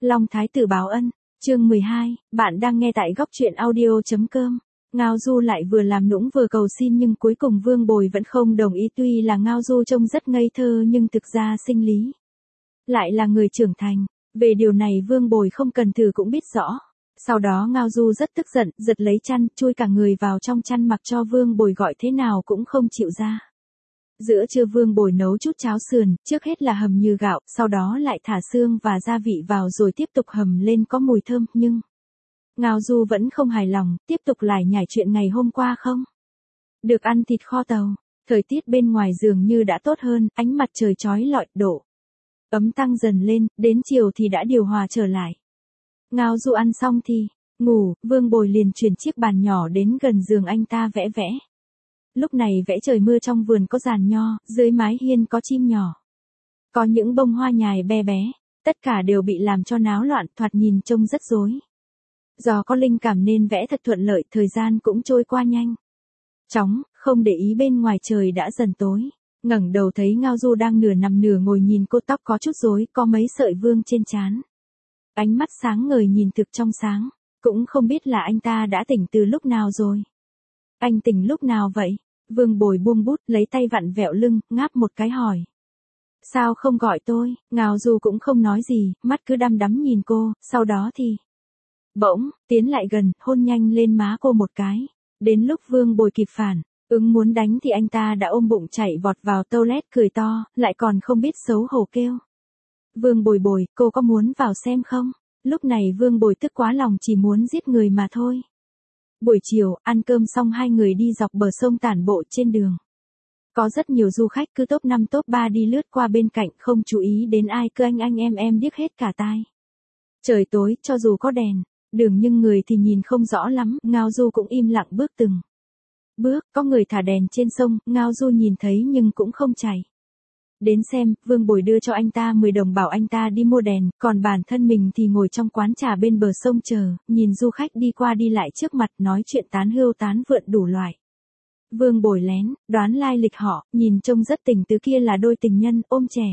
Long Thái tử báo ân, chương 12, bạn đang nghe tại góc truyện audio.com. Ngao Du lại vừa làm nũng vừa cầu xin nhưng cuối cùng Vương Bồi vẫn không đồng ý, tuy là Ngao Du trông rất ngây thơ nhưng thực ra sinh lý lại là người trưởng thành. Về điều này Vương Bồi không cần thử cũng biết rõ. Sau đó Ngao Du rất tức giận, giật lấy chăn, chui cả người vào trong chăn mặc cho Vương Bồi gọi thế nào cũng không chịu ra. Giữa trưa Vương Bồi nấu chút cháo sườn, trước hết là hầm như gạo, sau đó lại thả xương và gia vị vào rồi tiếp tục hầm lên có mùi thơm, nhưng Ngao Du vẫn không hài lòng, tiếp tục lải nhải chuyện ngày hôm qua không được ăn thịt kho tàu. Thời tiết bên ngoài dường như đã tốt hơn, ánh mặt trời chói lọi, độ ấm tăng dần lên, đến chiều thì đã điều hòa trở lại. Ngao Du ăn xong thì ngủ, Vương Bồi liền chuyển chiếc bàn nhỏ đến gần giường anh ta vẽ vẽ. Lúc này vẽ trời mưa, trong vườn có giàn nho, dưới mái hiên có chim nhỏ, có những bông hoa nhài bé bé, tất cả đều bị làm cho náo loạn, thoạt nhìn trông rất rối. Do có linh cảm nên vẽ thật thuận lợi, thời gian cũng trôi qua nhanh chóng, không để ý bên ngoài trời đã dần tối. Ngẩng đầu thấy Ngao Du đang nửa nằm nửa ngồi nhìn cô, tóc có chút rối, có mấy sợi vương trên trán. Ánh mắt sáng ngời nhìn thực trong sáng, cũng không biết là anh ta đã tỉnh từ lúc nào rồi. Anh tỉnh lúc nào vậy? Vương Bồi buông bút, lấy tay vặn vẹo lưng, ngáp một cái hỏi. Sao không gọi tôi? Ngao Du cũng không nói gì, mắt cứ đăm đắm nhìn cô, sau đó thì bỗng tiến lại gần, hôn nhanh lên má cô một cái. Đến lúc Vương Bồi kịp phản ứng muốn đánh thì anh ta đã ôm bụng chạy vọt vào toilet cười to, lại còn không biết xấu hổ kêu. Vương Bồi Bồi, cô có muốn vào xem không? Lúc này Vương Bồi tức quá lòng chỉ muốn giết người mà thôi. Buổi chiều, ăn cơm xong hai người đi dọc bờ sông tản bộ trên đường. Có rất nhiều du khách cứ top 5 top 3 đi lướt qua bên cạnh, không chú ý đến ai, cứ anh em điếc hết cả tai. Trời tối, cho dù có đèn đường nhưng người thì nhìn không rõ lắm, Ngao Du cũng im lặng bước từng bước, có người thả đèn trên sông, Ngao Du nhìn thấy nhưng cũng không chạy đến xem. Vương Bồi đưa cho anh ta 10 đồng bảo anh ta đi mua đèn, còn bản thân mình thì ngồi trong quán trà bên bờ sông chờ, nhìn du khách đi qua đi lại trước mặt, nói chuyện tán hưu tán vượn đủ loại. Vương Bồi lén đoán lai lịch họ, nhìn trông rất tình tứ, kia là đôi tình nhân ôm trẻ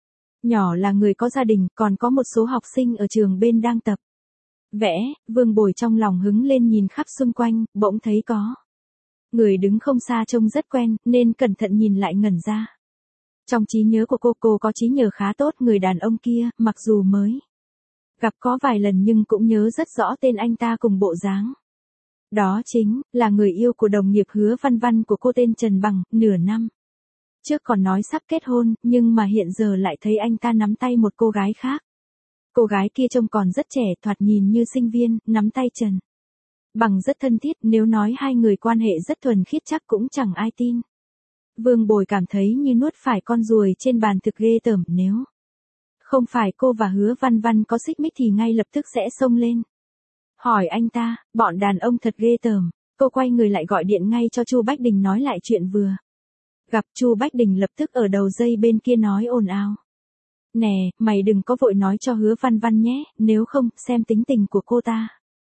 nhỏ, là người có gia đình, còn có một số học sinh ở trường bên đang tập vẽ. Vương Bồi trong lòng hứng lên nhìn khắp xung quanh, bỗng thấy có người đứng không xa trông rất quen, nên cẩn thận nhìn lại ngẩn ra. Trong trí nhớ của cô có trí nhớ khá tốt, người đàn ông kia, mặc dù mới gặp có vài lần nhưng cũng nhớ rất rõ tên anh ta cùng bộ dáng. Đó chính là người yêu của đồng nghiệp Hứa Văn Văn của cô, tên Trần Bằng, nửa năm trước còn nói sắp kết hôn, nhưng mà hiện giờ lại thấy anh ta nắm tay một cô gái khác. Cô gái kia trông còn rất trẻ, thoạt nhìn như sinh viên, nắm tay Trần Bằng rất thân thiết, nếu nói hai người quan hệ rất thuần khiết chắc cũng chẳng ai tin. Vương Bồi cảm thấy như nuốt phải con ruồi trên bàn, thực ghê tởm, nếu không phải cô và Hứa Văn Văn có xích mích thì ngay lập tức sẽ xông lên hỏi anh ta, bọn đàn ông thật ghê tởm. Cô quay người lại gọi điện ngay cho Chu Bách Đình nói lại chuyện vừa gặp. Chu Bách Đình lập tức ở đầu dây bên kia nói ồn ào. Nè, mày đừng có vội nói cho Hứa Văn Văn nhé, nếu không, xem tính tình của cô ta.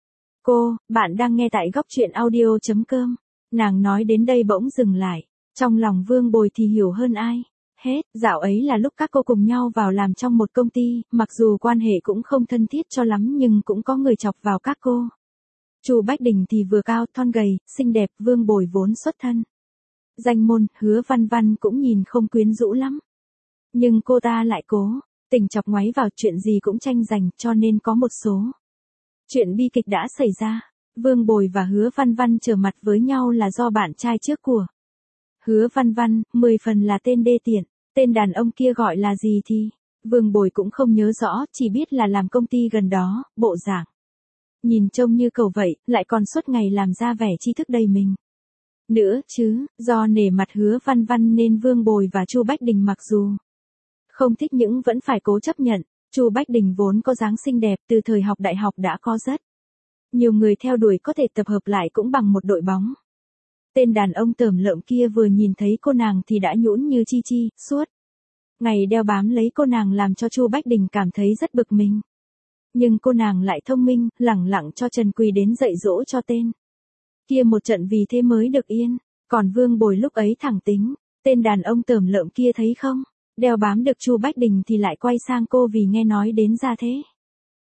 Bạn đang nghe tại góc truyện audio.com. Nàng nói đến đây bỗng dừng lại. Trong lòng Vương Bồi thì hiểu hơn ai hết, dạo ấy là lúc các cô cùng nhau vào làm trong một công ty, mặc dù quan hệ cũng không thân thiết cho lắm nhưng cũng có người chọc vào các cô. Chu Bách Đình thì vừa cao, thon gầy, xinh đẹp, Vương Bồi vốn xuất thân danh môn, Hứa Văn Văn cũng nhìn không quyến rũ lắm. Nhưng cô ta lại cố tình chọc ngoáy vào, chuyện gì cũng tranh giành, cho nên có một số chuyện bi kịch đã xảy ra. Vương Bồi và Hứa Văn Văn trở mặt với nhau là do bạn trai trước của Hứa Văn Văn, 10 phần là tên đê tiện. Tên đàn ông kia gọi là gì thì Vương Bồi cũng không nhớ rõ, chỉ biết là làm công ty gần đó, bộ dạng nhìn trông như cẩu vậy, lại còn suốt ngày làm ra vẻ tri thức đầy mình nữa chứ. Do nể mặt Hứa Văn Văn nên Vương Bồi và Chu Bách Đình mặc dù không thích nhưng vẫn phải cố chấp nhận. Chu Bách Đình vốn có dáng xinh đẹp, từ thời học đại học đã có rất nhiều người theo đuổi, có thể tập hợp lại cũng bằng một đội bóng. Tên đàn ông tởm lợm kia vừa nhìn thấy cô nàng thì đã nhũn như chi chi, suốt ngày đeo bám lấy cô nàng làm cho Chu Bách Đình cảm thấy rất bực mình. Nhưng cô nàng lại thông minh, lẳng lặng cho Trần Quỳ đến dạy dỗ cho tên kia một trận, vì thế mới được yên. Còn Vương Bồi lúc ấy thẳng tính, tên đàn ông tởm lợm kia thấy không đeo bám được Chu Bách Đình thì lại quay sang cô, vì nghe nói đến ra thế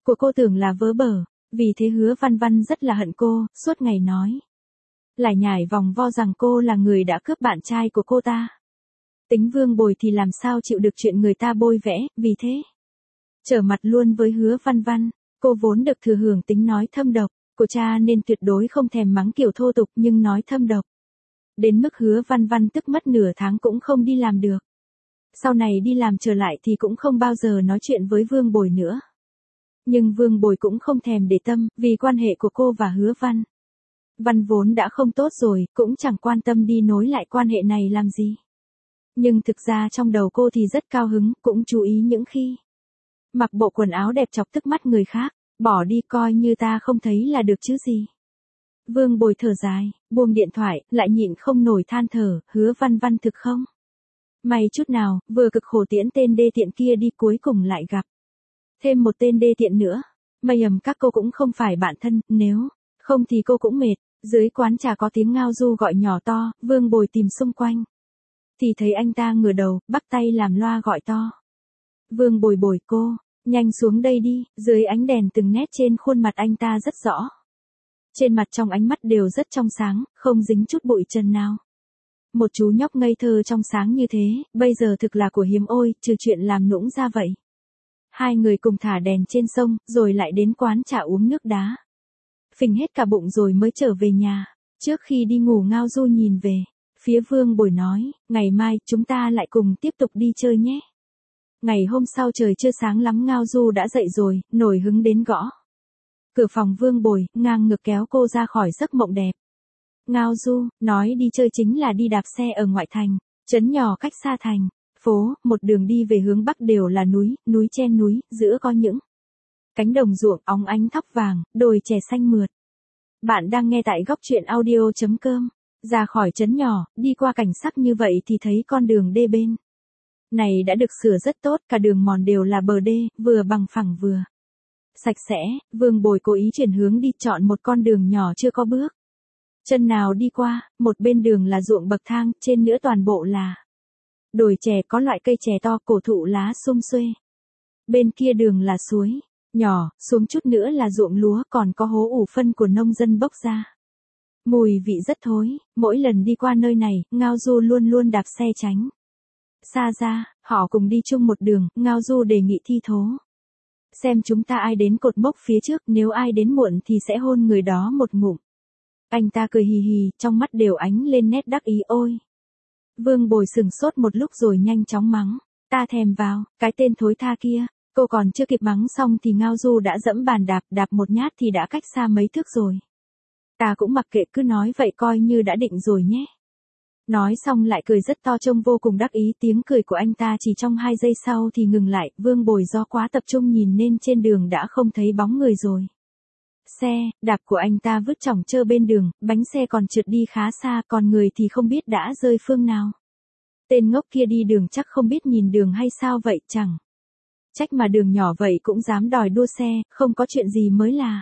của cô tưởng là vớ vẩn, vì thế Hứa Văn Văn rất là hận cô, suốt ngày nói. Lải nhải vòng vo rằng cô là người đã cướp bạn trai của cô ta. Tính Vương Bồi thì làm sao chịu được chuyện người ta bôi vẽ, vì thế. Trở mặt luôn với Hứa Văn Văn, cô vốn được thừa hưởng tính nói thâm độc, của cha nên tuyệt đối không thèm mắng kiểu thô tục nhưng nói thâm độc. Đến mức Hứa Văn Văn tức mất nửa tháng cũng không đi làm được. Sau này đi làm trở lại thì cũng không bao giờ nói chuyện với Vương Bồi nữa. Nhưng Vương Bồi cũng không thèm để tâm, vì quan hệ của cô và Hứa Văn vốn đã không tốt rồi, cũng chẳng quan tâm đi nối lại quan hệ này làm gì. Nhưng thực ra trong đầu cô thì rất cao hứng, cũng chú ý những khi mặc bộ quần áo đẹp chọc tức mắt người khác, bỏ đi coi như ta không thấy là được chứ gì. Vương Bồi thở dài, buông điện thoại, lại nhịn không nổi than thở, Hứa Văn Văn thực không may chút nào, vừa cực khổ tiễn tên đê tiện kia đi cuối cùng lại gặp thêm một tên đê tiện nữa. May các cô cũng không phải bạn thân, nếu không thì cô cũng mệt. Dưới quán trà có tiếng Ngao Du gọi nhỏ to, Vương Bồi tìm xung quanh. Thì thấy anh ta ngửa đầu, bắt tay làm loa gọi to. Vương Bồi bồi cô, nhanh xuống đây đi, dưới ánh đèn từng nét trên khuôn mặt anh ta rất rõ. Trên mặt trong ánh mắt đều rất trong sáng, không dính chút bụi trần nào. Một chú nhóc ngây thơ trong sáng như thế, bây giờ thực là của hiếm ôi, trừ chuyện làm nũng ra vậy. Hai người cùng thả đèn trên sông, rồi lại đến quán trà uống nước đá. Phình hết cả bụng rồi mới trở về nhà. Trước khi đi ngủ Ngao Du nhìn về phía Vương Bồi nói, ngày mai chúng ta lại cùng tiếp tục đi chơi nhé. Ngày hôm sau trời chưa sáng lắm Ngao Du đã dậy rồi, nổi hứng đến gõ cửa phòng Vương Bồi, ngang ngược kéo cô ra khỏi giấc mộng đẹp. Ngao Du, nói đi chơi chính là đi đạp xe ở ngoại thành, trấn nhỏ cách xa thành phố, một đường đi về hướng bắc đều là núi, núi chen núi, giữa có những cánh đồng ruộng óng ánh thắp vàng, đồi chè xanh mượt. Bạn đang nghe tại góc truyện audio.com. Ra khỏi trấn nhỏ, đi qua cảnh sắc như vậy thì thấy con đường đê bên này đã được sửa rất tốt, cả đường mòn đều là bờ đê, vừa bằng phẳng vừa sạch sẽ. Vương Bồi cố ý chuyển hướng đi, chọn một con đường nhỏ chưa có bước chân nào đi qua, một bên đường là ruộng bậc thang, trên nữa toàn bộ là đồi chè, có loại cây chè to, cổ thụ lá sum xuê. Bên kia đường là suối nhỏ, xuống chút nữa là ruộng lúa, còn có hố ủ phân của nông dân bốc ra. Mùi vị rất thối, mỗi lần đi qua nơi này, Ngao Du luôn luôn đạp xe tránh xa ra, họ cùng đi chung một đường, Ngao Du đề nghị thi thố. Xem chúng ta ai đến cột mốc phía trước, nếu ai đến muộn thì sẽ hôn người đó một ngụm. Anh ta cười hì hì, trong mắt đều ánh lên nét đắc ý ôi. Vương Bồi sừng sốt một lúc rồi nhanh chóng mắng, ta thèm vào, cái tên thối tha kia. Cô còn chưa kịp mắng xong thì Ngao Du đã dẫm bàn đạp một nhát thì đã cách xa mấy thước rồi. Ta cũng mặc kệ, cứ nói vậy coi như đã định rồi nhé. Nói xong lại cười rất to trông vô cùng đắc ý, tiếng cười của anh ta chỉ trong 2 giây sau thì ngừng lại, Vương Bồi do quá tập trung nhìn nên trên đường đã không thấy bóng người rồi. Xe đạp của anh ta vứt chỏng chơ bên đường, bánh xe còn trượt đi khá xa, còn người thì không biết đã rơi phương nào. Tên ngốc kia đi đường chắc không biết nhìn đường hay sao vậy, chẳng trách mà đường nhỏ vậy cũng dám đòi đua xe, không có chuyện gì mới là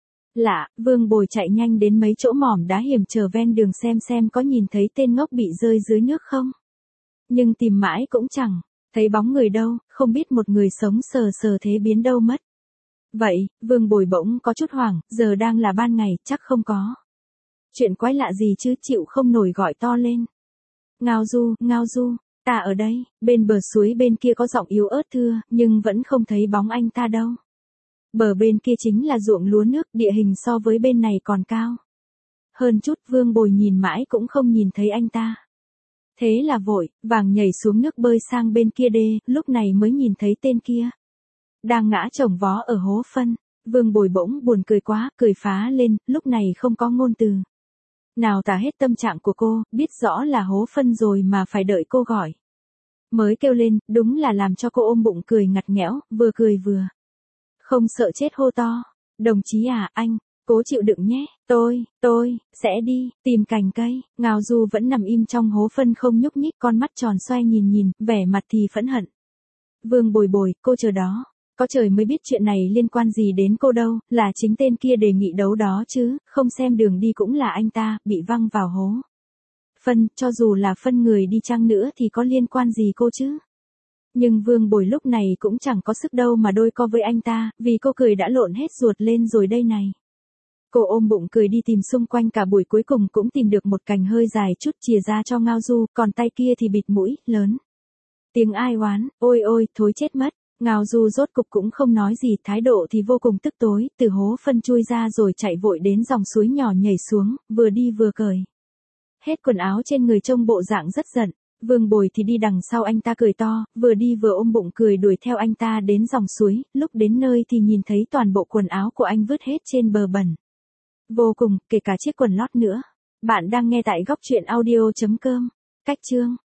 lạ. Vương Bồi chạy nhanh đến mấy chỗ mỏm đá hiểm trở ven đường xem có nhìn thấy tên ngốc bị rơi dưới nước không. Nhưng tìm mãi cũng chẳng thấy bóng người đâu, không biết một người sống sờ sờ thế biến đâu mất. Vậy, Vương Bồi bỗng có chút hoảng, giờ đang là ban ngày, chắc không có chuyện quái lạ gì chứ, chịu không nổi gọi to lên. Ngao Du, ta ở đây. Bên bờ suối bên kia có giọng yếu ớt thưa, nhưng vẫn không thấy bóng anh ta đâu. Bờ bên kia chính là ruộng lúa nước, địa hình so với bên này còn cao hơn chút. Vương Bồi nhìn mãi cũng không nhìn thấy anh ta. Thế là vội vàng nhảy xuống nước bơi sang bên kia đê, lúc này mới nhìn thấy tên kia đang ngã chồng vó ở hố phân. Vương Bồi bỗng buồn cười quá, cười phá lên, lúc này không có ngôn từ nào tả hết tâm trạng của cô, biết rõ là hố phân rồi mà phải đợi cô gọi mới kêu lên, đúng là làm cho cô ôm bụng cười ngặt nghẽo, vừa cười vừa không sợ chết hô to. Đồng chí à, anh cố chịu đựng nhé, tôi sẽ đi tìm cành cây. Ngao Du vẫn nằm im trong hố phân không nhúc nhích, con mắt tròn xoe nhìn, vẻ mặt thì phẫn hận. Vương Bồi, cô chờ đó. Có trời mới biết chuyện này liên quan gì đến cô đâu, là chính tên kia đề nghị đấu đó chứ, không xem đường đi cũng là anh ta, bị văng vào hố phân, cho dù là phân người đi chăng nữa thì có liên quan gì cô chứ. Nhưng Vương Bồi lúc này cũng chẳng có sức đâu mà đôi co với anh ta, vì cô cười đã lộn hết ruột lên rồi đây này. Cô ôm bụng cười đi tìm xung quanh cả buổi cuối cùng cũng tìm được một cành hơi dài chút chìa ra cho Ngao Du, còn tay kia thì bịt mũi, lớn. Tiếng ai oán, ôi ôi, thối chết mất. Ngao Du rốt cục cũng không nói gì, thái độ thì vô cùng tức tối, từ hố phân chui ra rồi chạy vội đến dòng suối nhỏ nhảy xuống, vừa đi vừa cởi hết quần áo trên người trông bộ dạng rất giận. Vương Bồi thì đi đằng sau anh ta cười to, vừa đi vừa ôm bụng cười đuổi theo anh ta đến dòng suối, lúc đến nơi thì nhìn thấy toàn bộ quần áo của anh vứt hết trên bờ bẩn. Vô cùng, kể cả chiếc quần lót nữa. Bạn đang nghe tại góc truyện audio.com. Cách chương